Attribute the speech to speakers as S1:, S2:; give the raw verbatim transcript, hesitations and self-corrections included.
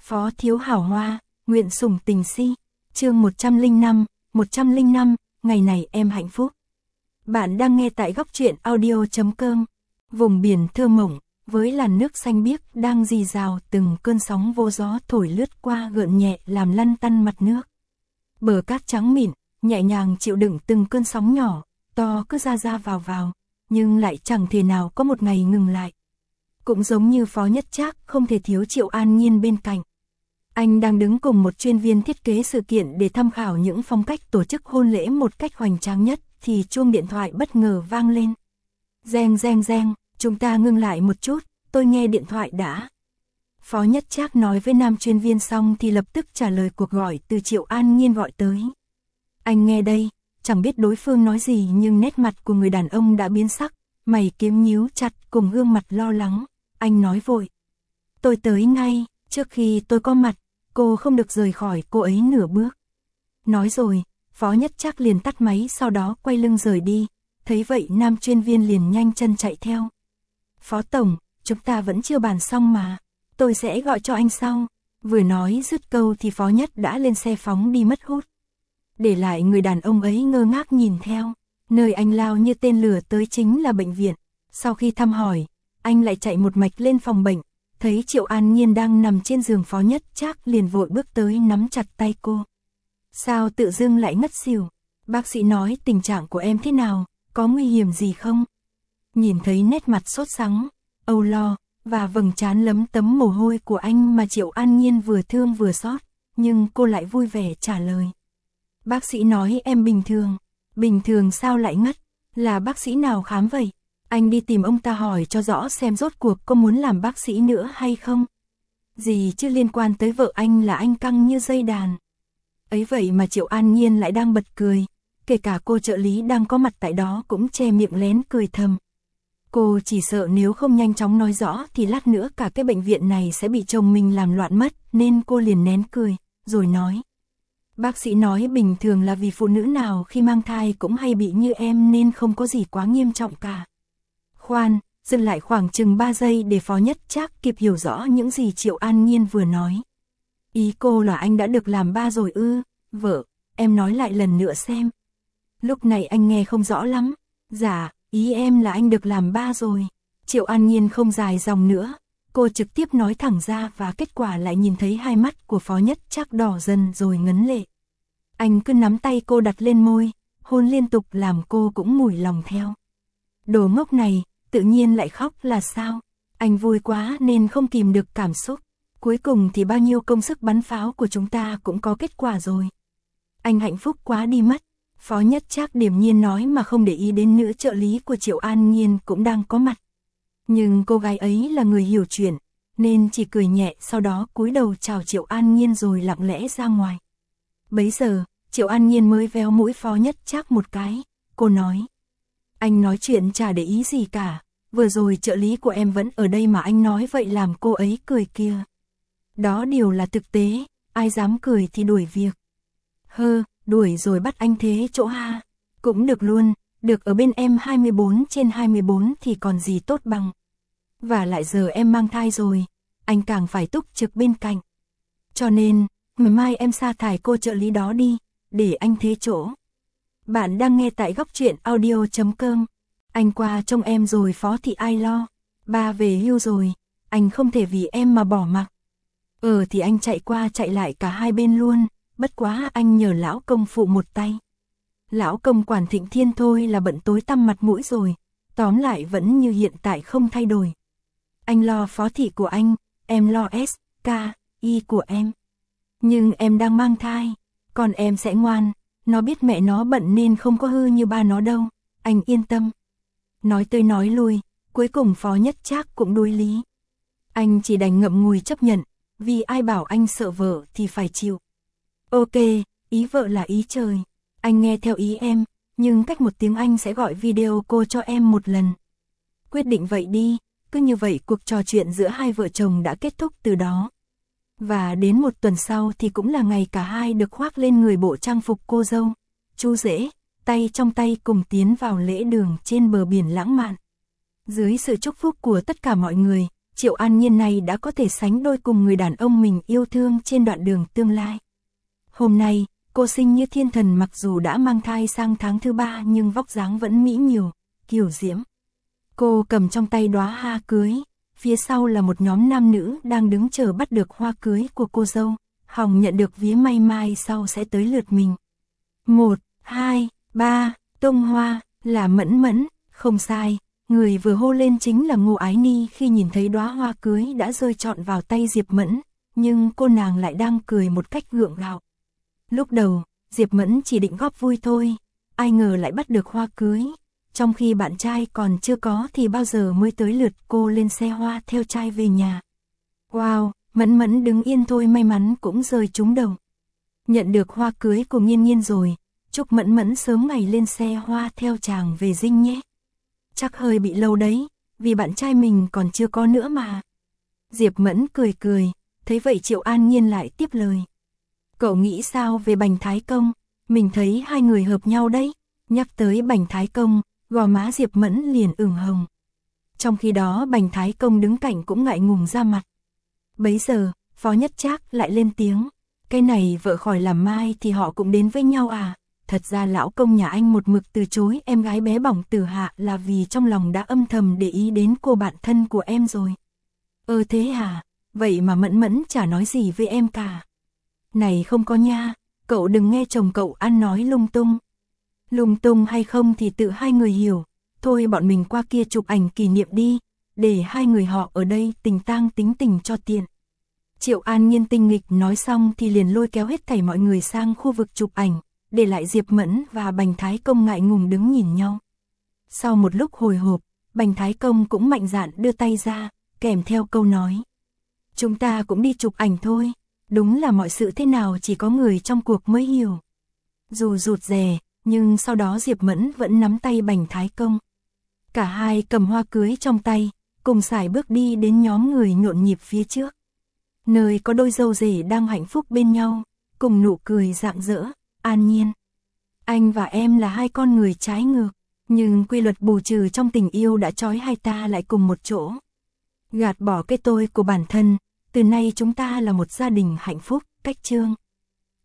S1: Phó thiếu hảo hoa, nguyện sủng tình si. Chương một trăm lẻ năm, một trăm lẻ năm, ngày này em hạnh phúc. Bạn đang nghe tại góc truyện audio chấm com. Vùng biển thơ mộng, với làn nước xanh biếc đang rì rào, từng cơn sóng vô gió thổi lướt qua gợn nhẹ làm lăn tăn mặt nước. Bờ cát trắng mịn, nhẹ nhàng chịu đựng từng cơn sóng nhỏ, to cứ ra ra vào vào, nhưng lại chẳng thể nào có một ngày ngừng lại. Cũng giống như Phó Nhất Trác không thể thiếu Triệu An Nhiên bên cạnh. Anh đang đứng cùng một chuyên viên thiết kế sự kiện để tham khảo những phong cách tổ chức hôn lễ một cách hoành tráng nhất, thì chuông điện thoại bất ngờ vang lên. Reng reng reng, chúng ta ngưng lại một chút, tôi nghe điện thoại đã. Phó Nhất Trác nói với nam chuyên viên xong thì lập tức trả lời cuộc gọi từ Triệu An Nhiên gọi tới. Anh nghe đây, chẳng biết đối phương nói gì nhưng nét mặt của người đàn ông đã biến sắc, mày kiếm nhíu chặt cùng gương mặt lo lắng. Anh nói vội. Tôi tới ngay, trước khi tôi có mặt, cô không được rời khỏi cô ấy nửa bước. Nói rồi, Phó Nhất Trác liền tắt máy, sau đó quay lưng rời đi. Thấy vậy nam chuyên viên liền nhanh chân chạy theo. Phó Tổng, chúng ta vẫn chưa bàn xong mà, tôi sẽ gọi cho anh sau. Vừa nói dứt câu thì Phó Nhất đã lên xe phóng đi mất hút. Để lại người đàn ông ấy ngơ ngác nhìn theo. Nơi anh lao như tên lửa tới chính là bệnh viện. Sau khi thăm hỏi, anh lại chạy một mạch lên phòng bệnh. Thấy Triệu An Nhiên đang nằm trên giường, Phó Nhất Trác liền vội bước tới nắm chặt tay cô. Sao tự dưng lại ngất xỉu? Bác sĩ nói tình trạng của em thế nào, có nguy hiểm gì không? Nhìn thấy nét mặt sốt sắng, âu lo, và vầng trán lấm tấm mồ hôi của anh mà Triệu An Nhiên vừa thương vừa xót, nhưng cô lại vui vẻ trả lời. Bác sĩ nói em bình thường. Bình thường sao lại ngất? Là bác sĩ nào khám vậy? Anh đi tìm ông ta hỏi cho rõ xem rốt cuộc có muốn làm bác sĩ nữa hay không? Gì chứ liên quan tới vợ anh là anh căng như dây đàn. Ấy vậy mà Triệu An Nhiên lại đang bật cười. Kể cả cô trợ lý đang có mặt tại đó cũng che miệng lén cười thầm. Cô chỉ sợ nếu không nhanh chóng nói rõ thì lát nữa cả cái bệnh viện này sẽ bị chồng mình làm loạn mất, nên cô liền nén cười, rồi nói. Bác sĩ nói bình thường là vì phụ nữ nào khi mang thai cũng hay bị như em nên không có gì quá nghiêm trọng cả. Khoan, dừng lại khoảng chừng ba giây để Phó Nhất Trác kịp hiểu rõ những gì Triệu An Nhiên vừa nói. Ý cô là anh đã được làm ba rồi ư? Vợ, em nói lại lần nữa xem. Lúc này anh nghe không rõ lắm. Dạ, ý em là anh được làm ba rồi. Triệu An Nhiên không dài dòng nữa. Cô trực tiếp nói thẳng ra và kết quả lại nhìn thấy hai mắt của Phó Nhất Trác đỏ dần rồi ngấn lệ. Anh cứ nắm tay cô đặt lên môi, hôn liên tục làm cô cũng mủi lòng theo. Đồ ngốc này, tự nhiên lại khóc là sao? Anh vui quá nên không kìm được cảm xúc. Cuối cùng thì bao nhiêu công sức bắn pháo của chúng ta cũng có kết quả rồi. Anh hạnh phúc quá đi mất. Phó Nhất Trác điềm nhiên nói mà không để ý đến nữ trợ lý của Triệu An Nhiên cũng đang có mặt. Nhưng cô gái ấy là người hiểu chuyện, nên chỉ cười nhẹ, sau đó cúi đầu chào Triệu An Nhiên rồi lặng lẽ ra ngoài. Bấy giờ, Triệu An Nhiên mới véo mũi Phó Nhất Trác một cái. Cô nói. Anh nói chuyện chả để ý gì cả. Vừa rồi trợ lý của em vẫn ở đây mà anh nói vậy làm cô ấy cười kia. Đó điều là thực tế, ai dám cười thì đuổi việc. Hơ, đuổi rồi bắt anh thế chỗ ha. Cũng được luôn, được ở bên em hai mươi bốn trên hai mươi bốn thì còn gì tốt bằng. Và lại giờ em mang thai rồi, anh càng phải túc trực bên cạnh. Cho nên, ngày mai em sa thải cô trợ lý đó đi, để anh thế chỗ. Bạn đang nghe tại góc truyện audio chấm com. Anh qua trông em rồi Phó thì ai lo. Ba về hưu rồi, anh không thể vì em mà bỏ mặc. Ờ thì anh chạy qua chạy lại cả hai bên luôn, bất quá anh nhờ lão công phụ một tay. Lão công quản Thịnh Thiên thôi là bận tối tăm mặt mũi rồi, tóm lại vẫn như hiện tại không thay đổi. Anh lo phó thị của anh, em lo S, K, Y của em. Nhưng em đang mang thai, còn em sẽ ngoan, nó biết mẹ nó bận nên không có hư như ba nó đâu, anh yên tâm. Nói tới nói lui, cuối cùng Phó Nhất Trác cũng đối lý. Anh chỉ đành ngậm ngùi chấp nhận, vì ai bảo anh sợ vợ thì phải chịu. Ok, ý vợ là ý trời, anh nghe theo ý em, nhưng cách một tiếng anh sẽ gọi video cô cho em một lần. Quyết định vậy đi, cứ như vậy cuộc trò chuyện giữa hai vợ chồng đã kết thúc từ đó. Và đến một tuần sau thì cũng là ngày cả hai được khoác lên người bộ trang phục cô dâu, chú rể, tay trong tay cùng tiến vào lễ đường trên bờ biển lãng mạn. Dưới sự chúc phúc của tất cả mọi người, Triệu An Nhiên này đã có thể sánh đôi cùng người đàn ông mình yêu thương trên đoạn đường tương lai. Hôm nay, cô xinh như thiên thần, mặc dù đã mang thai sang tháng thứ ba nhưng vóc dáng vẫn mỹ miều, kiều diễm. Cô cầm trong tay đóa hoa cưới, phía sau là một nhóm nam nữ đang đứng chờ bắt được hoa cưới của cô dâu, hòng nhận được vía may mai sau sẽ tới lượt mình. Một, hai, ba, tung hoa, là Mẫn Mẫn, không sai, người vừa hô lên chính là Ngô Ái Ni khi nhìn thấy đóa hoa cưới đã rơi trọn vào tay Diệp Mẫn, nhưng cô nàng lại đang cười một cách gượng gạo. Lúc đầu, Diệp Mẫn chỉ định góp vui thôi, ai ngờ lại bắt được hoa cưới, trong khi bạn trai còn chưa có thì bao giờ mới tới lượt cô lên xe hoa theo trai về nhà. Wow, Mẫn Mẫn đứng yên thôi may mắn cũng rơi trúng đầu. Nhận được hoa cưới của Nghiên Nghiên rồi, chúc Mẫn Mẫn sớm ngày lên xe hoa theo chàng về dinh nhé. Chắc hơi bị lâu đấy, vì bạn trai mình còn chưa có nữa mà. Diệp Mẫn cười cười, thấy vậy Triệu An Nhiên lại tiếp lời. Cậu nghĩ sao về Bành Thái Công? Mình thấy hai người hợp nhau đấy. Nhắc tới Bành Thái Công, gò má Diệp Mẫn liền ửng hồng. Trong khi đó Bành Thái Công đứng cạnh cũng ngại ngùng ra mặt. Bấy giờ, Phó Nhất Trác lại lên tiếng. Cái này vợ khỏi làm mai thì họ cũng đến với nhau à? Thật ra lão công nhà anh một mực từ chối em gái bé bỏng Tử Hạ là vì trong lòng đã âm thầm để ý đến cô bạn thân của em rồi. Ơ thế hả? Vậy mà Mẫn Mẫn chả nói gì với em cả. Này không có nha, cậu đừng nghe chồng cậu ăn nói lung tung. Lung tung hay không thì tự hai người hiểu. Thôi bọn mình qua kia chụp ảnh kỷ niệm đi, để hai người họ ở đây tình tang tính tình cho tiện. Triệu An Nhiên tinh nghịch nói xong thì liền lôi kéo hết thảy mọi người sang khu vực chụp ảnh, để lại Diệp Mẫn và Bành Thái Công ngại ngùng đứng nhìn nhau. Sau một lúc hồi hộp, Bành Thái Công cũng mạnh dạn đưa tay ra, kèm theo câu nói. Chúng ta cũng đi chụp ảnh thôi, đúng là mọi sự thế nào chỉ có người trong cuộc mới hiểu. Dù rụt rè, nhưng sau đó Diệp Mẫn vẫn nắm tay Bành Thái Công. Cả hai cầm hoa cưới trong tay, cùng sải bước đi đến nhóm người nhộn nhịp phía trước. Nơi có đôi dâu rể đang hạnh phúc bên nhau, cùng nụ cười rạng rỡ. An Nhiên, anh và em là hai con người trái ngược, nhưng quy luật bù trừ trong tình yêu đã trói hai ta lại cùng một chỗ. Gạt bỏ cái tôi của bản thân, từ nay chúng ta là một gia đình hạnh phúc, cách chương.